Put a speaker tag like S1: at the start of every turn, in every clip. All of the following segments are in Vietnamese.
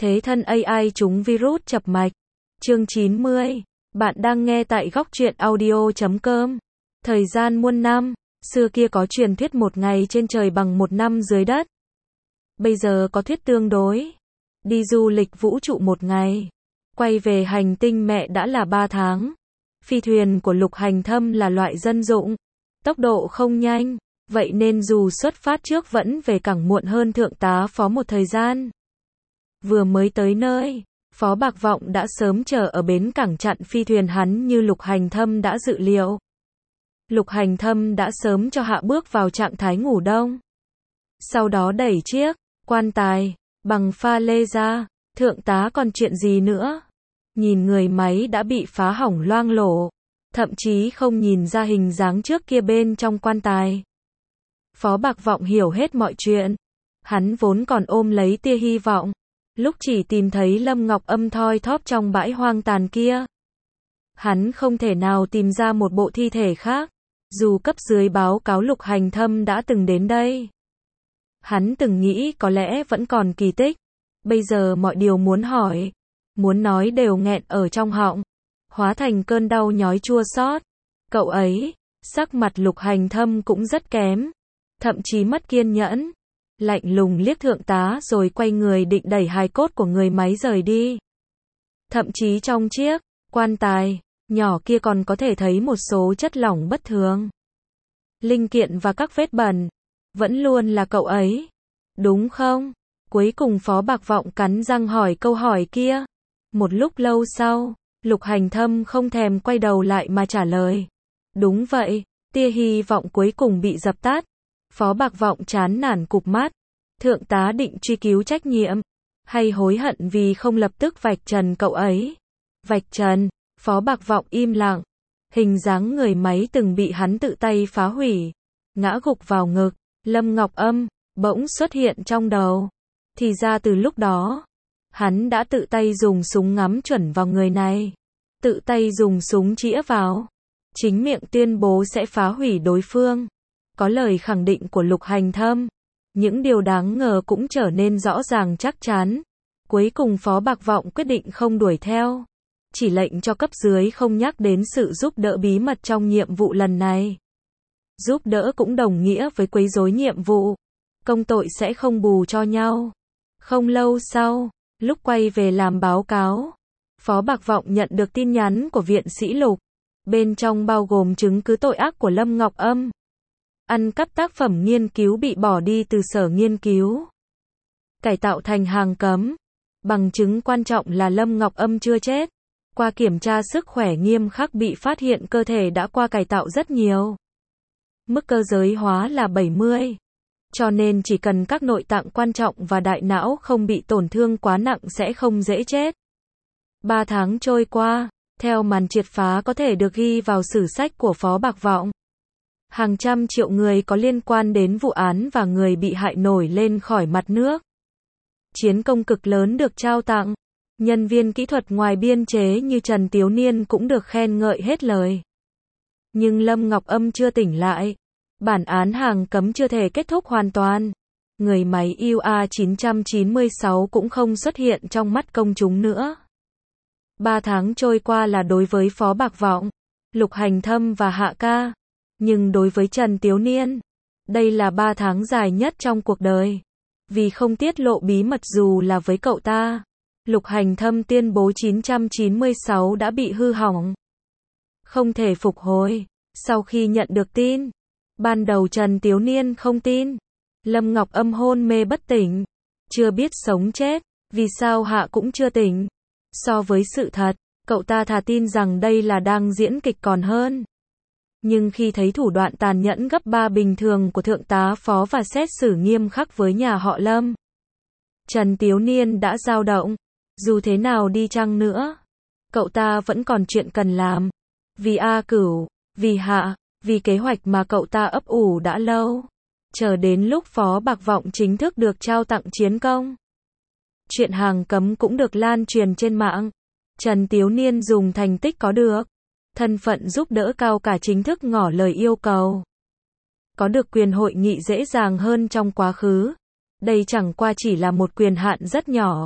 S1: Thế thân AI trúng virus chập mạch. Chương 90. Bạn đang nghe tại góc truyện audio.com. Thời gian muôn năm, xưa kia có truyền thuyết một ngày trên trời bằng một năm dưới đất. Bây giờ có thuyết tương đối. Đi du lịch vũ trụ một ngày, quay về hành tinh mẹ đã là 3 tháng. Phi thuyền của Lục Hành Thâm là loại dân dụng, tốc độ không nhanh, vậy nên dù xuất phát trước vẫn về cảng muộn hơn thượng tá phó một thời gian. Vừa mới tới nơi, Phó Bạc Vọng đã sớm chờ ở bến cảng chặn phi thuyền hắn như Lục Hành Thâm đã dự liệu. Lục Hành Thâm đã sớm cho hạ bước vào trạng thái ngủ đông. Sau đó đẩy chiếc quan tài bằng pha lê ra. Thượng tá còn chuyện gì nữa? Nhìn người máy đã bị phá hỏng loang lổ, thậm chí không nhìn ra hình dáng trước kia bên trong quan tài. Phó Bạc Vọng hiểu hết mọi chuyện. Hắn vốn còn ôm lấy tia hy vọng, lúc chỉ tìm thấy Lâm Ngọc Âm thoi thóp trong bãi hoang tàn kia. Hắn không thể nào tìm ra một bộ thi thể khác, dù cấp dưới báo cáo Lục Hành Thâm đã từng đến đây. Hắn từng nghĩ có lẽ vẫn còn kỳ tích. Bây giờ mọi điều muốn hỏi, muốn nói đều nghẹn ở trong họng, hóa thành cơn đau nhói chua xót. Cậu ấy, sắc mặt Lục Hành Thâm cũng rất kém, thậm chí mất kiên nhẫn, lạnh lùng liếc thượng tá rồi quay người định đẩy hài cốt của người máy rời đi. Thậm chí trong chiếc quan tài nhỏ kia còn có thể thấy một số chất lỏng bất thường, linh kiện và các vết bẩn. Vẫn luôn là cậu ấy, đúng không? Cuối cùng Phó Bạc Vọng cắn răng hỏi câu hỏi kia. Một lúc lâu sau, Lục Hành Thâm không thèm quay đầu lại mà trả lời. Đúng vậy. Tia hy vọng cuối cùng bị dập tắt. Phó Bạc Vọng chán nản cụp mắt. Thượng tá định truy cứu trách nhiệm, hay hối hận vì không lập tức vạch trần cậu ấy? Vạch trần? Phó Bạc Vọng im lặng. Hình dáng người máy từng bị hắn tự tay phá hủy, ngã gục vào ngực. Lâm Ngọc Âm bỗng xuất hiện trong đầu. Thì ra từ lúc đó, hắn đã tự tay dùng súng ngắm chuẩn vào người này, tự tay dùng súng chĩa vào, chính miệng tuyên bố sẽ phá hủy đối phương. Có lời khẳng định của Lục Hành Thâm, những điều đáng ngờ cũng trở nên rõ ràng chắc chắn. Cuối cùng Phó Bạc Vọng quyết định không đuổi theo, chỉ lệnh cho cấp dưới không nhắc đến sự giúp đỡ bí mật trong nhiệm vụ lần này. Giúp đỡ cũng đồng nghĩa với quấy rối nhiệm vụ, công tội sẽ không bù cho nhau. Không lâu sau, lúc quay về làm báo cáo, Phó Bạc Vọng nhận được tin nhắn của viện sĩ Lục. Bên trong bao gồm chứng cứ tội ác của Lâm Ngọc Âm. Ăn cắp tác phẩm nghiên cứu bị bỏ đi từ sở nghiên cứu, cải tạo thành hàng cấm. Bằng chứng quan trọng là Lâm Ngọc Âm chưa chết. Qua kiểm tra sức khỏe nghiêm khắc bị phát hiện cơ thể đã qua cải tạo rất nhiều. Mức cơ giới hóa là 70. Cho nên chỉ cần các nội tạng quan trọng và đại não không bị tổn thương quá nặng sẽ không dễ chết. 3 tháng trôi qua, theo màn triệt phá có thể được ghi vào sử sách của Phó Bạc Vọng. Hàng trăm triệu người có liên quan đến vụ án và người bị hại nổi lên khỏi mặt nước. Chiến công cực lớn được trao tặng. Nhân viên kỹ thuật ngoài biên chế như Trần Tiếu Niên cũng được khen ngợi hết lời. Nhưng Lâm Ngọc Âm chưa tỉnh lại. Bản án hàng cấm chưa thể kết thúc hoàn toàn. Người máy UA996 cũng không xuất hiện trong mắt công chúng nữa. 3 tháng trôi qua là đối với Phó Bạc Vọng, Lục Hành Thâm và Hạ Ca. Nhưng đối với Trần Tiếu Niên, đây là 3 tháng dài nhất trong cuộc đời. Vì không tiết lộ bí mật dù là với cậu ta, Lục Hành Thâm tuyên bố 996 đã bị hư hỏng, không thể phục hồi. Sau khi nhận được tin, ban đầu Trần Tiếu Niên không tin. Lâm Ngọc Âm hôn mê bất tỉnh, chưa biết sống chết, vì sao Hạ cũng chưa tỉnh. So với sự thật, cậu ta thà tin rằng đây là đang diễn kịch còn hơn. Nhưng khi thấy thủ đoạn tàn nhẫn gấp 3 bình thường của thượng tá Phó và xét xử nghiêm khắc với nhà họ Lâm, Trần Tiếu Niên đã dao động. Dù thế nào đi chăng nữa, cậu ta vẫn còn chuyện cần làm. Vì A Cửu, vì Hạ, vì kế hoạch mà cậu ta ấp ủ đã lâu. Chờ đến lúc Phó Bạc Vọng chính thức được trao tặng chiến công, chuyện hàng cấm cũng được lan truyền trên mạng. Trần Tiếu Niên dùng thành tích có được, thân phận giúp đỡ cao cả chính thức ngỏ lời yêu cầu. Có được quyền hội nghị dễ dàng hơn trong quá khứ. Đây chẳng qua chỉ là một quyền hạn rất nhỏ.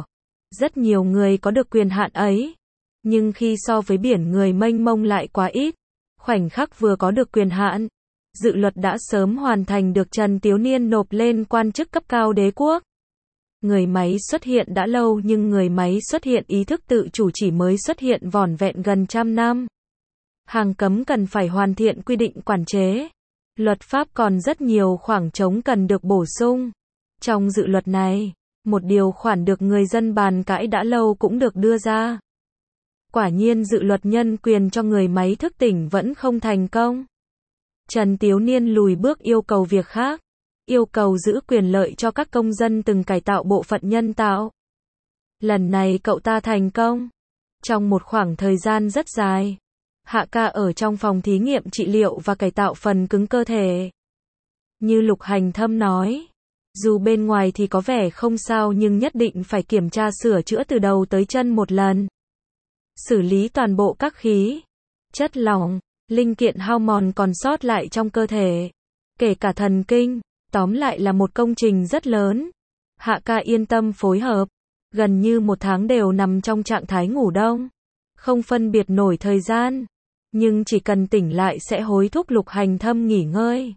S1: Rất nhiều người có được quyền hạn ấy. Nhưng khi so với biển người mênh mông lại quá ít. Khoảnh khắc vừa có được quyền hạn, dự luật đã sớm hoàn thành được Trần Tiếu Niên nộp lên quan chức cấp cao đế quốc. Người máy xuất hiện đã lâu nhưng người máy xuất hiện ý thức tự chủ chỉ mới xuất hiện vỏn vẹn gần trăm năm. Hàng cấm cần phải hoàn thiện quy định quản chế. Luật pháp còn rất nhiều khoảng trống cần được bổ sung. Trong dự luật này, một điều khoản được người dân bàn cãi đã lâu cũng được đưa ra. Quả nhiên dự luật nhân quyền cho người máy thức tỉnh vẫn không thành công. Trần Tiếu Niên lùi bước yêu cầu việc khác. Yêu cầu giữ quyền lợi cho các công dân từng cải tạo bộ phận nhân tạo. Lần này cậu ta thành công. Trong một khoảng thời gian rất dài, Hạ Ca ở trong phòng thí nghiệm trị liệu và cải tạo phần cứng cơ thể. Như Lục Hành Thâm nói, dù bên ngoài thì có vẻ không sao nhưng nhất định phải kiểm tra sửa chữa từ đầu tới chân một lần. Xử lý toàn bộ các khí, chất lỏng, linh kiện hao mòn còn sót lại trong cơ thể, kể cả thần kinh. Tóm lại là một công trình rất lớn. Hạ Ca yên tâm phối hợp. Gần như một tháng đều nằm trong trạng thái ngủ đông. Không phân biệt nổi thời gian. Nhưng chỉ cần tỉnh lại sẽ hối thúc Lục Hành Thâm nghỉ ngơi.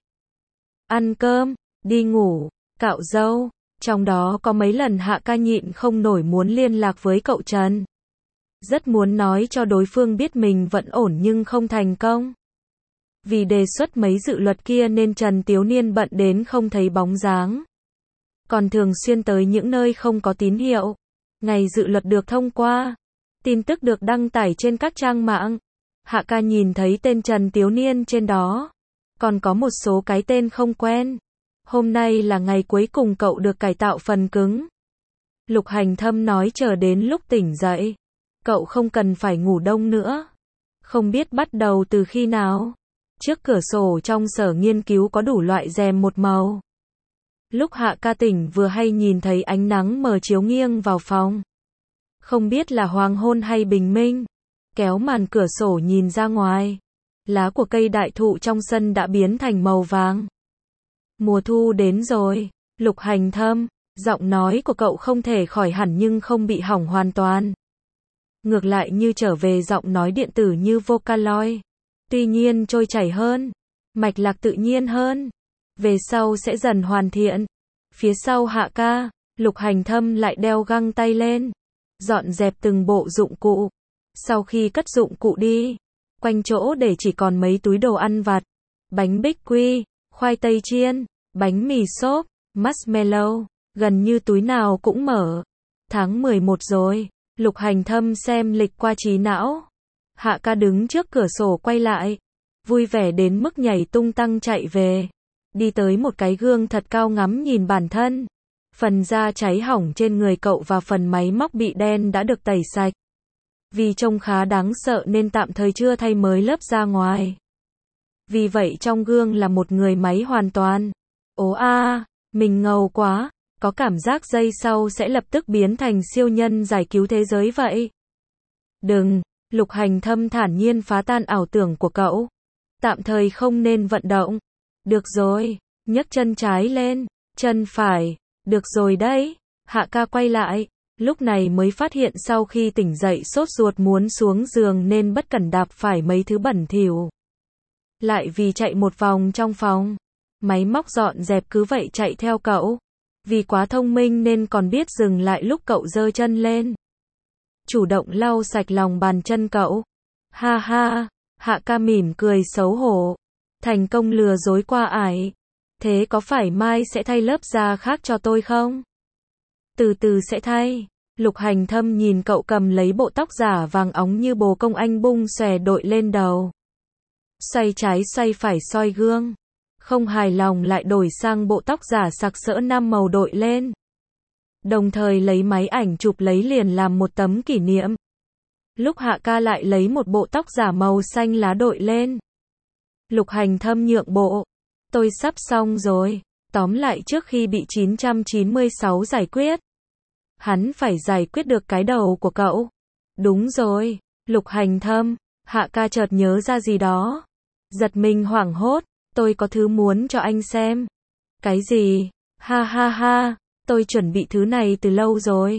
S1: Ăn cơm, đi ngủ, cạo râu. Trong đó có mấy lần Hạ Ca nhịn không nổi muốn liên lạc với cậu Trần. Rất muốn nói cho đối phương biết mình vẫn ổn nhưng không thành công. Vì đề xuất mấy dự luật kia nên Trần Tiếu Niên bận đến không thấy bóng dáng. Còn thường xuyên tới những nơi không có tín hiệu. Ngày dự luật được thông qua, tin tức được đăng tải trên các trang mạng. Hạ Ca nhìn thấy tên Trần Tiếu Niên trên đó. Còn có một số cái tên không quen. Hôm nay là ngày cuối cùng cậu được cải tạo phần cứng. Lục Hành Thâm nói chờ đến lúc tỉnh dậy, cậu không cần phải ngủ đông nữa. Không biết bắt đầu từ khi nào. Trước cửa sổ trong sở nghiên cứu có đủ loại rèm một màu. Lúc Hạ Ca tỉnh vừa hay nhìn thấy ánh nắng mờ chiếu nghiêng vào phòng. Không biết là hoàng hôn hay bình minh. Kéo màn cửa sổ nhìn ra ngoài. Lá của cây đại thụ trong sân đã biến thành màu vàng. Mùa thu đến rồi. Lục Hành Thâm, giọng nói của cậu không thể khỏi hẳn nhưng không bị hỏng hoàn toàn. Ngược lại như trở về giọng nói điện tử như Vocaloid. Tuy nhiên trôi chảy hơn, mạch lạc tự nhiên hơn. Về sau sẽ dần hoàn thiện. Phía sau Hạ Ca, Lục Hành Thâm lại đeo găng tay lên, dọn dẹp từng bộ dụng cụ. Sau khi cất dụng cụ đi, quanh chỗ để chỉ còn mấy túi đồ ăn vặt, bánh bích quy, khoai tây chiên, bánh mì xốp, marshmallow, gần như túi nào cũng mở. Tháng 11 rồi, Lục Hành Thâm xem lịch qua trí não. Hạ Ca đứng trước cửa sổ quay lại, vui vẻ đến mức nhảy tung tăng chạy về. Đi tới một cái gương thật cao ngắm nhìn bản thân. Phần da cháy hỏng trên người cậu và phần máy móc bị đen đã được tẩy sạch. Vì trông khá đáng sợ nên tạm thời chưa thay mới lớp da ngoài. Vì vậy trong gương là một người máy hoàn toàn. Ố a, mình ngầu quá, có cảm giác giây sau sẽ lập tức biến thành siêu nhân giải cứu thế giới vậy. Đừng, Lục Hành Thâm thản nhiên phá tan ảo tưởng của cậu. Tạm thời không nên vận động. Được rồi, nhấc chân trái lên, chân phải, được rồi đấy. Hạ Ca quay lại, lúc này mới phát hiện sau khi tỉnh dậy sốt ruột muốn xuống giường nên bất cẩn đạp phải mấy thứ bẩn thỉu. Lại vì chạy một vòng trong phòng, máy móc dọn dẹp cứ vậy chạy theo cậu. Vì quá thông minh nên còn biết dừng lại lúc cậu giơ chân lên. Chủ động lau sạch lòng bàn chân cậu. Ha ha, Hạ Ca mỉm cười xấu hổ. Thành công lừa dối qua ải. Thế có phải mai sẽ thay lớp da khác cho tôi không? Từ từ sẽ thay. Lục Hành Thâm nhìn cậu cầm lấy bộ tóc giả vàng óng như bồ công anh bung xòe đội lên đầu. Xoay trái xoay phải soi gương. Không hài lòng lại đổi sang bộ tóc giả sặc sỡ 5 màu đội lên. Đồng thời lấy máy ảnh chụp lấy liền làm một tấm kỷ niệm. Lúc Hạ Ca lại lấy một bộ tóc giả màu xanh lá đội lên. Lục Hành Thâm nhượng bộ. Tôi sắp xong rồi. Tóm lại trước khi bị 996 giải quyết, hắn phải giải quyết được cái đầu của cậu. Đúng rồi, Lục Hành Thâm. Hạ Ca chợt nhớ ra gì đó. Giật mình hoảng hốt. Tôi có thứ muốn cho anh xem. Cái gì? Ha ha ha, tôi chuẩn bị thứ này từ lâu rồi.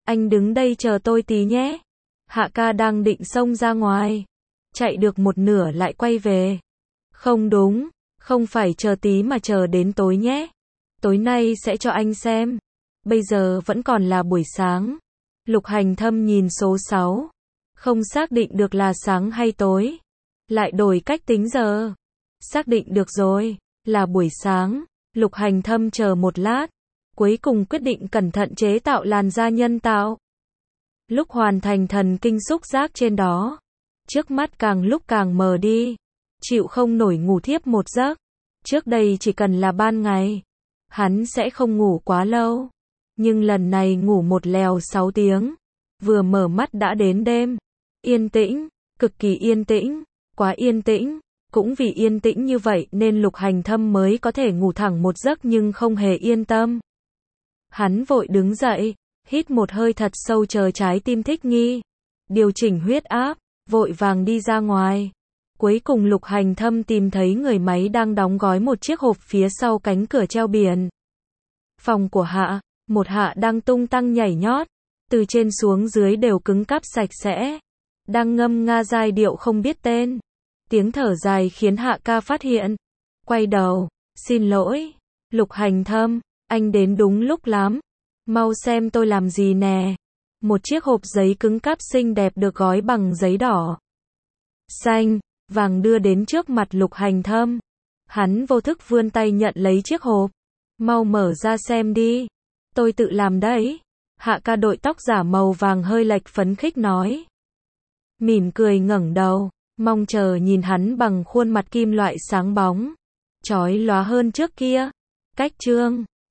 S1: Anh đứng đây chờ tôi tí nhé. Hạ ca đang định xông ra ngoài. Chạy được một nửa lại quay về. Không đúng, không phải chờ tí mà chờ đến tối nhé. Tối nay sẽ cho anh xem. Bây giờ vẫn còn là buổi sáng. Lục Hành Thâm nhìn số 6. Không xác định được là sáng hay tối. Lại đổi cách tính giờ. Xác định được rồi, là buổi sáng. Lục Hành Thâm chờ một lát. Cuối cùng quyết định cẩn thận chế tạo làn da nhân tạo. Lúc hoàn thành thần kinh xúc giác trên đó, trước mắt càng lúc càng mờ đi. Chịu không nổi ngủ thiếp một giấc. Trước đây chỉ cần là ban ngày, hắn sẽ không ngủ quá lâu. Nhưng lần này ngủ một lèo 6 tiếng. Vừa mở mắt đã đến đêm. Yên tĩnh, cực kỳ yên tĩnh, quá yên tĩnh. Cũng vì yên tĩnh như vậy nên Lục Hành Thâm mới có thể ngủ thẳng một giấc nhưng không hề yên tâm. Hắn vội đứng dậy, hít một hơi thật sâu chờ trái tim thích nghi. Điều chỉnh huyết áp, vội vàng đi ra ngoài. Cuối cùng Lục Hành Thâm tìm thấy người máy đang đóng gói một chiếc hộp phía sau cánh cửa treo biển. Phòng của Hạ, một Hạ đang tung tăng nhảy nhót. Từ trên xuống dưới đều cứng cáp sạch sẽ. Đang ngâm nga giai điệu không biết tên. Tiếng thở dài khiến Hạ ca phát hiện. Quay đầu, xin lỗi, Lục Hành Thâm, anh đến đúng lúc lắm. Mau xem tôi làm gì nè. Một chiếc hộp giấy cứng cáp xinh đẹp được gói bằng giấy đỏ, xanh, vàng đưa đến trước mặt Lục Hành Thâm. Hắn vô thức vươn tay nhận lấy chiếc hộp. Mau mở ra xem đi. Tôi tự làm đấy. Hạ ca đội tóc giả màu vàng hơi lệch phấn khích nói. Mỉm cười ngẩng đầu, mong chờ nhìn hắn bằng khuôn mặt kim loại sáng bóng, chói lóa hơn trước kia. Cách chương